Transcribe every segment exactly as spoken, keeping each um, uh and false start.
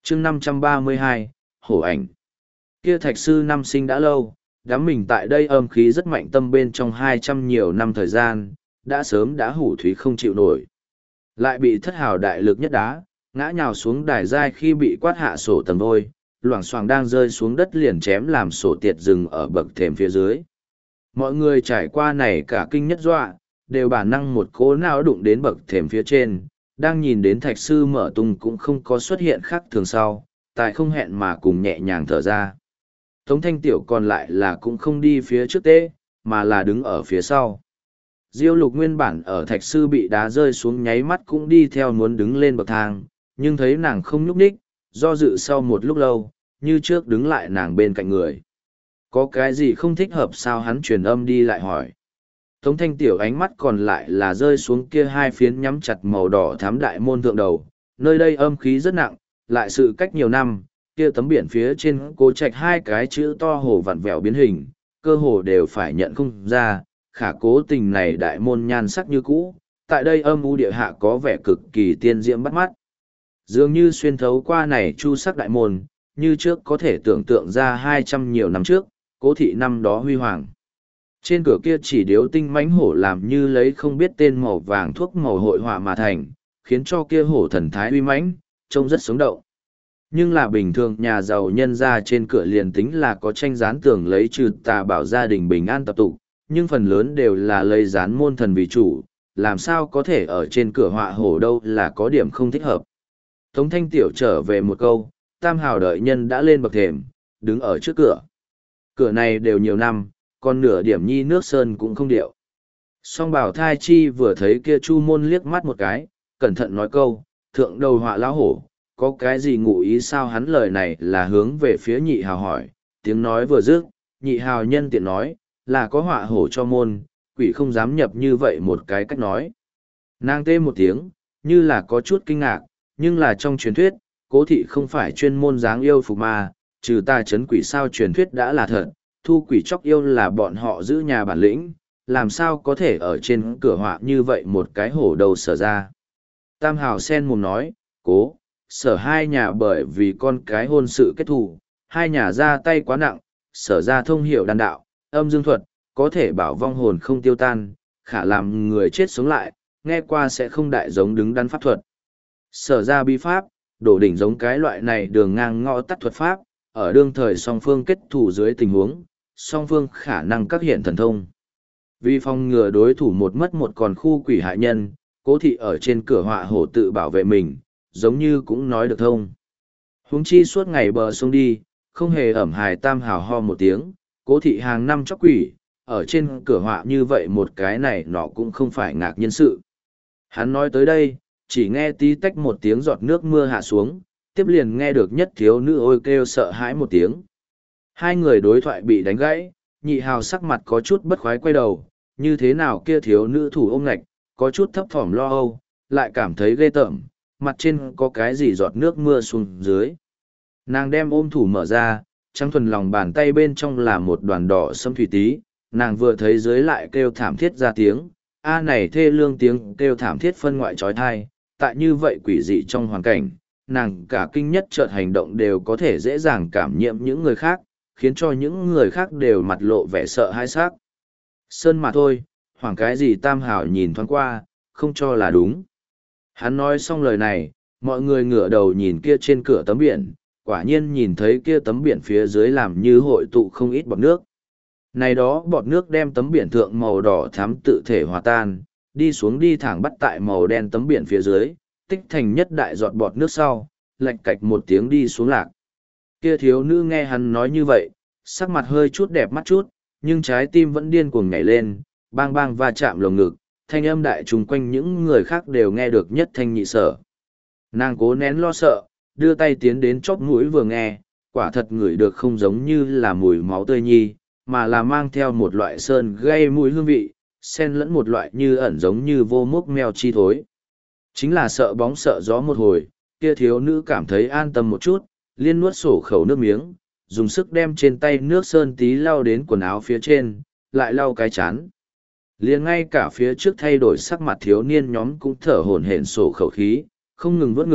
chương năm trăm ba mươi hai, hổ ảnh. Kia thạch sư năm sinh đã lâu, đám mình tại đây âm khí rất mạnh tâm bên trong hai trăm nhiều năm thời gian, đã sớm đã hủ thúy không chịu nổi. Lại bị thất hào đại lực nhất đá, ngã nhào xuống đài giai khi bị quát hạ sổ tầng đôi, loảng xoảng đang rơi xuống đất liền chém làm sổ tiệt rừng ở bậc thềm phía dưới. Mọi người trải qua này cả kinh nhất dọa, đều bản năng một cố nào đụng đến bậc thềm phía trên, đang nhìn đến thạch sư mở tung cũng không có xuất hiện khác thường sau, tại không hẹn mà cùng nhẹ nhàng thở ra. Tống Thanh Tiểu còn lại là cũng không đi phía trước tế, mà là đứng ở phía sau. Diêu Lục nguyên bản ở thạch sư bị đá rơi xuống nháy mắt cũng đi theo muốn đứng lên bậc thang, nhưng thấy nàng không nhúc nhích, do dự sau một lúc lâu, như trước đứng lại nàng bên cạnh người. Có cái gì không thích hợp sao, hắn truyền âm đi lại hỏi. Tống Thanh Tiểu ánh mắt còn lại là rơi xuống kia hai phiến nhắm chặt màu đỏ thám đại môn thượng đầu, nơi đây âm khí rất nặng, lại sự cách nhiều năm, kia tấm biển phía trên cố trạch hai cái chữ to hồ vặn vẹo biến hình, cơ hồ đều phải nhận không ra, khả cố tình này đại môn nhan sắc như cũ, tại đây âm u địa hạ có vẻ cực kỳ tiên diễm bắt mắt. Dường như xuyên thấu qua này chu sắc đại môn, như trước có thể tưởng tượng ra hai trăm nhiều năm trước, cố thị năm đó huy hoàng. Trên cửa kia chỉ điếu tinh mãnh hổ làm như lấy không biết tên màu vàng thuốc màu hội họa mà thành, khiến cho kia hổ thần thái uy mãnh, trông rất sống động. Nhưng là bình thường nhà giàu nhân ra trên cửa liền tính là có tranh dán tường lấy trừ tà bảo gia đình bình an tập tụ, nhưng phần lớn đều là lấy dán môn thần vì chủ, làm sao có thể ở trên cửa họa hổ đâu là có điểm không thích hợp. Tống Thanh Tiểu trở về một câu, tam hào đợi nhân đã lên bậc thềm, đứng ở trước cửa. Cửa này đều nhiều năm, còn nửa điểm nhi nước sơn cũng không điệu. Song bảo thai chi vừa thấy kia chu môn liếc mắt một cái, cẩn thận nói câu, thượng đầu họa lão hổ, có cái gì ngụ ý sao, hắn lời này là hướng về phía nhị hào hỏi, tiếng nói vừa dứt, nhị hào nhân tiện nói, là có họa hổ cho môn, quỷ không dám nhập như vậy một cái cách nói. Nàng tê một tiếng, như là có chút kinh ngạc, nhưng là trong truyền thuyết, cố thị không phải chuyên môn dáng yêu phục ma, trừ ta chấn quỷ sao truyền thuyết đã là thật, thu quỷ chóc yêu là bọn họ giữ nhà bản lĩnh, làm sao có thể ở trên cửa họa như vậy một cái hổ đầu sở ra. Tam hào sen mồm nói, cố, sở hai nhà bởi vì con cái hôn sự kết thù, hai nhà ra tay quá nặng, sở ra thông hiểu đàn đạo, âm dương thuật, có thể bảo vong hồn không tiêu tan, khả làm người chết sống lại, nghe qua sẽ không đại giống đứng đắn pháp thuật. Sở ra bi pháp, đổ đỉnh giống cái loại này đường ngang ngõ tắt thuật pháp, ở đương thời song phương kết thù dưới tình huống, song phương khả năng các hiện thần thông. Vì phòng ngừa đối thủ một mất một còn khu quỷ hại nhân, cố thị ở trên cửa họa hổ tự bảo vệ mình, giống như cũng nói được thông. Huống chi suốt ngày bờ sông đi, không hề ẩm hài tam hào ho một tiếng, cố thị hàng năm chóc quỷ, ở trên cửa họa như vậy một cái này nó cũng không phải ngạc nhiên sự. Hắn nói tới đây, chỉ nghe tí tách một tiếng giọt nước mưa hạ xuống, tiếp liền nghe được nhất thiếu nữ ôi kêu sợ hãi một tiếng. Hai người đối thoại bị đánh gãy, nhị hào sắc mặt có chút bất khoái quay đầu, như thế nào kia thiếu nữ thủ ôm ngạch, có chút thấp thỏm lo âu, lại cảm thấy ghê tởm, mặt trên có cái gì giọt nước mưa xuống dưới. Nàng đem ôm thủ mở ra, trắng thuần lòng bàn tay bên trong là một đoàn đỏ sâm thủy tí, nàng vừa thấy dưới lại kêu thảm thiết ra tiếng, a này thê lương tiếng kêu thảm thiết phân ngoại trói thai, tại như vậy quỷ dị trong hoàn cảnh, nàng cả kinh nhất chợt hành động đều có thể dễ dàng cảm nhiễm những người khác, khiến cho những người khác đều mặt lộ vẻ sợ hãi xác. Sơn mà thôi, hoảng cái gì tam hảo nhìn thoáng qua, không cho là đúng. Hắn nói xong lời này, mọi người ngửa đầu nhìn kia trên cửa tấm biển, quả nhiên nhìn thấy kia tấm biển phía dưới làm như hội tụ không ít bọt nước. Này đó bọt nước đem tấm biển thượng màu đỏ thắm tự thể hòa tan, đi xuống đi thẳng bắt tại màu đen tấm biển phía dưới, tích thành nhất đại giọt bọt nước sau, lạch cạch một tiếng đi xuống lạc. Kia thiếu nữ nghe hắn nói như vậy, sắc mặt hơi chút đẹp mắt chút, nhưng trái tim vẫn điên cuồng nhảy lên, bang bang va chạm lồng ngực, thanh âm đại trùng quanh những người khác đều nghe được nhất thanh nhị sở. Nàng cố nén lo sợ, đưa tay tiến đến chóp mũi vừa nghe, quả thật ngửi được không giống như là mùi máu tươi nhi, mà là mang theo một loại sơn gây mùi hương vị, xen lẫn một loại như ẩn giống như vô mốc mèo chi thối. Chính là sợ bóng sợ gió một hồi, kia thiếu nữ cảm thấy an tâm một chút, liên nuốt sổ khẩu nước miếng, dùng sức đem trên tay nước sơn tí lau đến quần áo phía trên, lại lau cái chán. Liền ngay cả phía trước thay đổi sắc mặt thiếu niên nhóm cũng thở hổn hển sổ khẩu khí, không ngừng vớt ngực,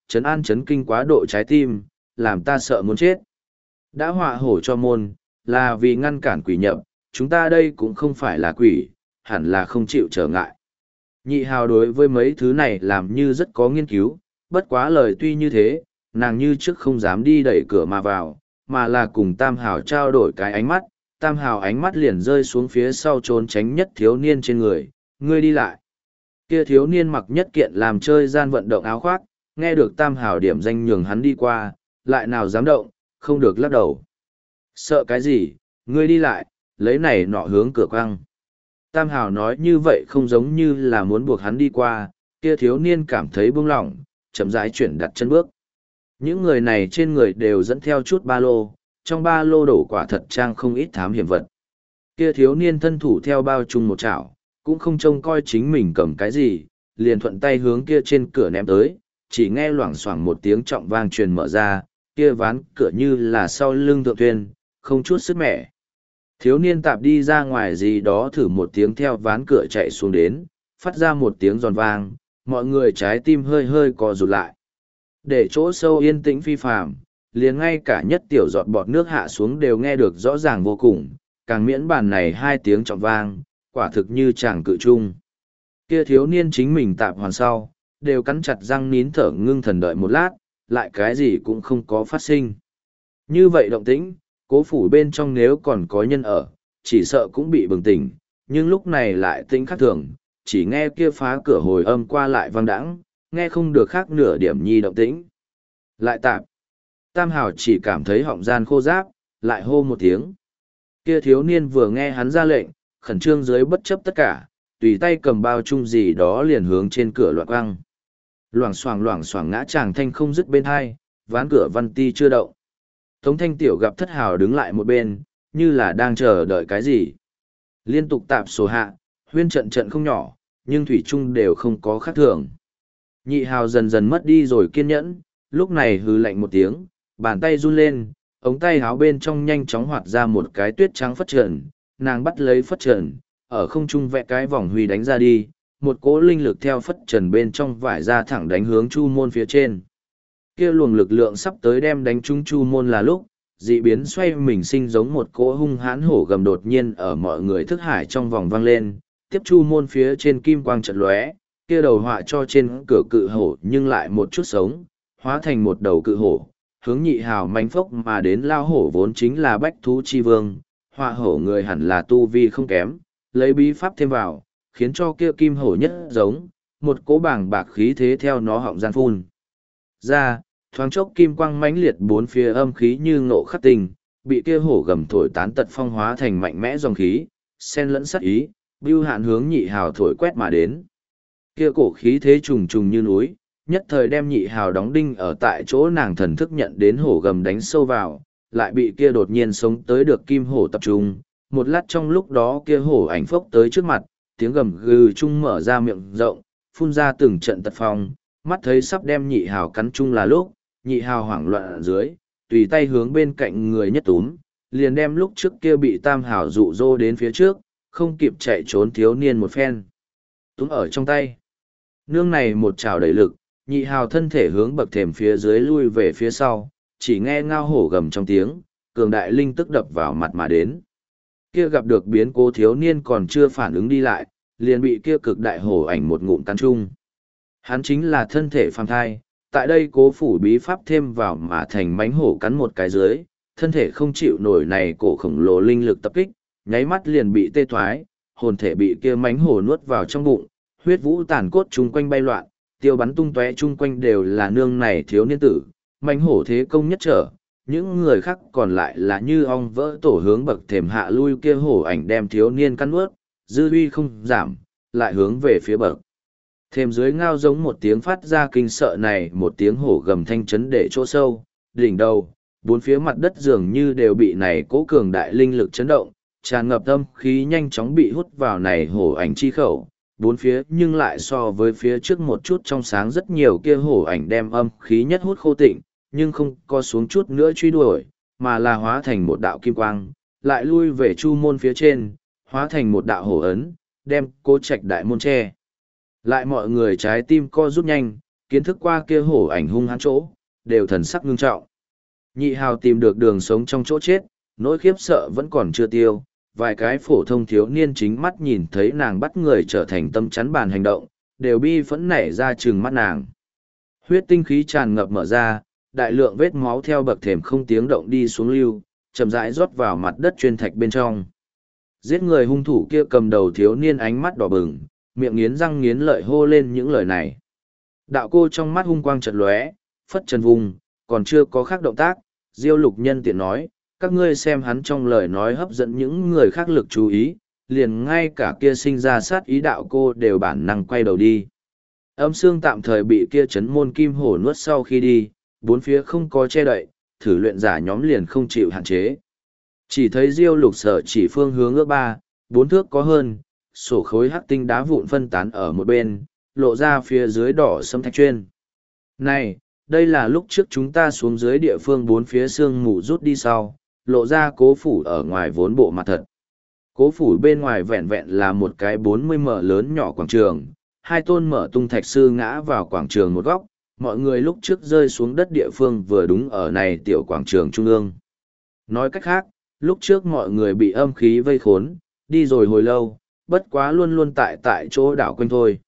trấn an chấn kinh quá độ trái tim, làm ta sợ muốn chết. Đã họa hổ cho môn, là vì ngăn cản quỷ nhập, chúng ta đây cũng không phải là quỷ, hẳn là không chịu trở ngại. Nhị hào đối với mấy thứ này làm như rất có nghiên cứu, bất quá lời tuy như thế, nàng như trước không dám đi đẩy cửa mà vào, mà là cùng Tam Hào trao đổi cái ánh mắt, Tam Hào ánh mắt liền rơi xuống phía sau trốn tránh nhất thiếu niên trên người, ngươi đi lại. Kia thiếu niên mặc nhất kiện làm chơi gian vận động áo khoác, nghe được Tam Hào điểm danh nhường hắn đi qua, lại nào dám động, không được lắc đầu. Sợ cái gì, ngươi đi lại, lấy này nọ hướng cửa quăng. Tam Hào nói như vậy không giống như là muốn buộc hắn đi qua, kia thiếu niên cảm thấy buông lỏng, chậm rãi chuyển đặt chân bước. Những người này trên người đều dẫn theo chút ba lô, trong ba lô đổ quả thật trang không ít thám hiểm vật. Kia thiếu niên thân thủ theo bao chung một chảo, cũng không trông coi chính mình cầm cái gì, liền thuận tay hướng kia trên cửa ném tới, chỉ nghe loảng xoảng một tiếng trọng vang truyền mở ra, kia ván cửa như là sau lưng thượng tuyên, không chút sức mẻ. Thiếu niên tạp đi ra ngoài gì đó thử một tiếng theo ván cửa chạy xuống đến, phát ra một tiếng giòn vang, mọi người trái tim hơi hơi co rụt lại. Để chỗ sâu yên tĩnh phi phàm, liền ngay cả nhất tiểu giọt bọt nước hạ xuống đều nghe được rõ ràng vô cùng, càng miễn bàn này hai tiếng trọng vang, quả thực như chàng cự trung. Kia thiếu niên chính mình tạp hoàn sau, đều cắn chặt răng nín thở ngưng thần đợi một lát, lại cái gì cũng không có phát sinh. Như vậy động tĩnh, cố phủ bên trong nếu còn có nhân ở, chỉ sợ cũng bị bừng tỉnh, nhưng lúc này lại tĩnh khác thường, chỉ nghe kia phá cửa hồi âm qua lại vang đãng, nghe không được khác nửa điểm nhi động tĩnh. Lại tạp. Tam Hào chỉ cảm thấy họng gian khô ráp, lại hô một tiếng. Kia thiếu niên vừa nghe hắn ra lệnh, khẩn trương dưới bất chấp tất cả, tùy tay cầm bao chung gì đó liền hướng trên cửa loạt văng. Loảng xoảng loảng xoảng ngã chàng thanh không dứt bên hai, ván cửa văn ti chưa động. Tống Thanh Tiểu gặp Thất Hào đứng lại một bên, như là đang chờ đợi cái gì. Liên tục tạp sổ hạ, huyên trận trận không nhỏ, nhưng thủy chung đều không có khác thường. Nhị Hào dần dần mất đi rồi kiên nhẫn, lúc này hừ lạnh một tiếng, bàn tay run lên, ống tay háo bên trong nhanh chóng hoạt ra một cái tuyết trắng phất trần, nàng bắt lấy phất trần, ở không trung vẽ cái vòng huy đánh ra đi, một cỗ linh lực theo phất trần bên trong vải ra thẳng đánh hướng chu môn phía trên. Kia luồng lực lượng sắp tới đem đánh trúng chu môn là lúc, dị biến xoay mình sinh giống một cỗ hung hãn hổ gầm đột nhiên ở mọi người thức hải trong vòng vang lên, tiếp chu môn phía trên kim quang trận lóe, kia đầu họa cho trên cửa cự hổ nhưng lại một chút sống, hóa thành một đầu cự hổ, hướng Nhị Hào mánh phốc mà đến. Lao hổ vốn chính là bách thú chi vương, họa hổ người hẳn là tu vi không kém, lấy bí pháp thêm vào, khiến cho kia kim hổ nhất giống, một cỗ bảng bạc khí thế theo nó họng gian phun ra, thoáng chốc kim quang mãnh liệt bốn phía âm khí như ngộ khắc tình, bị kia hổ gầm thổi tán tật phong hóa thành mạnh mẽ dòng khí, xen lẫn sát ý, bưu hạn hướng Nhị Hào thổi quét mà đến. Kia cổ khí thế trùng trùng như núi, nhất thời đem Nhị Hào đóng đinh ở tại chỗ, nàng thần thức nhận đến hổ gầm đánh sâu vào, lại bị kia đột nhiên sống tới được kim hổ tập trung, một lát trong lúc đó kia hổ ảnh phốc tới trước mặt, tiếng gầm gừ chung mở ra miệng rộng, phun ra từng trận tật phong, mắt thấy sắp đem Nhị Hào cắn chung là lúc, Nhị Hào hoảng loạn ở dưới, tùy tay hướng bên cạnh người nhất túm, liền đem lúc trước kia bị Tam Hào dụ dỗ đến phía trước, không kịp chạy trốn thiếu niên một phen túm ở trong tay. Nương này một chảo đẩy lực, Nhị Hào thân thể hướng bậc thềm phía dưới lui về phía sau, chỉ nghe ngao hổ gầm trong tiếng, cường đại linh tức đập vào mặt mà đến. Kia gặp được biến cố thiếu niên còn chưa phản ứng đi lại, liền bị kia cực đại hổ ảnh một ngụm cắn chung. Hắn chính là thân thể phàm thai, tại đây cố phủ bí pháp thêm vào mà thành mánh hổ cắn một cái dưới, thân thể không chịu nổi này cổ khổng lồ linh lực tập kích, nháy mắt liền bị tê thoái, hồn thể bị kia mánh hổ nuốt vào trong bụng, huyết vũ tàn cốt chung quanh bay loạn, tiêu bắn tung tóe chung quanh đều là nương này thiếu niên tử, mánh hổ thế công nhất trở, những người khác còn lại là như ong vỡ tổ hướng bậc thềm hạ lui, kia hổ ảnh đem thiếu niên cắn nuốt, dư uy không giảm, lại hướng về phía bậc thềm dưới ngao giống một tiếng phát ra kinh sợ, này một tiếng hổ gầm thanh chấn để chỗ sâu, đỉnh đầu, bốn phía mặt đất dường như đều bị này cố cường đại linh lực chấn động, tràn ngập âm khí nhanh chóng bị hút vào này hổ ảnh chi khẩu. Bốn phía nhưng lại so với phía trước một chút trong sáng rất nhiều, kia hổ ảnh đem âm khí nhất hút khô tịnh, nhưng không có xuống chút nữa truy đuổi, mà là hóa thành một đạo kim quang, lại lui về chu môn phía trên, hóa thành một đạo hổ ấn, đem Cố Trạch đại môn che. Lại mọi người trái tim co rút nhanh, kiến thức qua kia hổ ảnh hung hãn chỗ, đều thần sắc ngưng trọng. Nhị hào tìm được đường sống trong chỗ chết, nỗi khiếp sợ vẫn còn chưa tiêu, vài cái phổ thông thiếu niên chính mắt nhìn thấy nàng bắt người trở thành tâm chắn bàn hành động, đều bi phẫn nảy ra trừng mắt nàng. Huyết tinh khí tràn ngập mở ra, đại lượng vết máu theo bậc thềm không tiếng động đi xuống lưu, chậm rãi rót vào mặt đất chuyên thạch bên trong. Giết người hung thủ kia cầm đầu thiếu niên ánh mắt đỏ bừng, miệng nghiến răng nghiến lợi hô lên những lời này. Đạo cô trong mắt hung quang chợt lóe, phất trần vùng, còn chưa có khác động tác, Diêu Lục nhân tiện nói, các ngươi xem hắn trong lời nói hấp dẫn những người khác lực chú ý, liền ngay cả kia sinh ra sát ý đạo cô đều bản năng quay đầu đi. Âm xương tạm thời bị kia chấn môn kim hổ nuốt sau khi đi, bốn phía không có che đậy, thử luyện giả nhóm liền không chịu hạn chế. Chỉ thấy Diêu Lục sở chỉ phương hướng ước ba, bốn thước có hơn, sổ khối hắc tinh đá vụn phân tán ở một bên, lộ ra phía dưới đỏ sâm thạch chuyên. Này, đây là lúc trước chúng ta xuống dưới địa phương bốn phía sương mù rút đi sau, lộ ra cố phủ ở ngoài vốn bộ mặt thật. Cố phủ bên ngoài vẹn vẹn là một cái bốn mươi mở lớn nhỏ quảng trường, hai tôn mở tung thạch sư ngã vào quảng trường một góc, mọi người lúc trước rơi xuống đất địa phương vừa đúng ở này tiểu quảng trường trung ương. Nói cách khác, lúc trước mọi người bị âm khí vây khốn, đi rồi hồi lâu, bất quá luôn luôn tại tại chỗ đảo quanh thôi.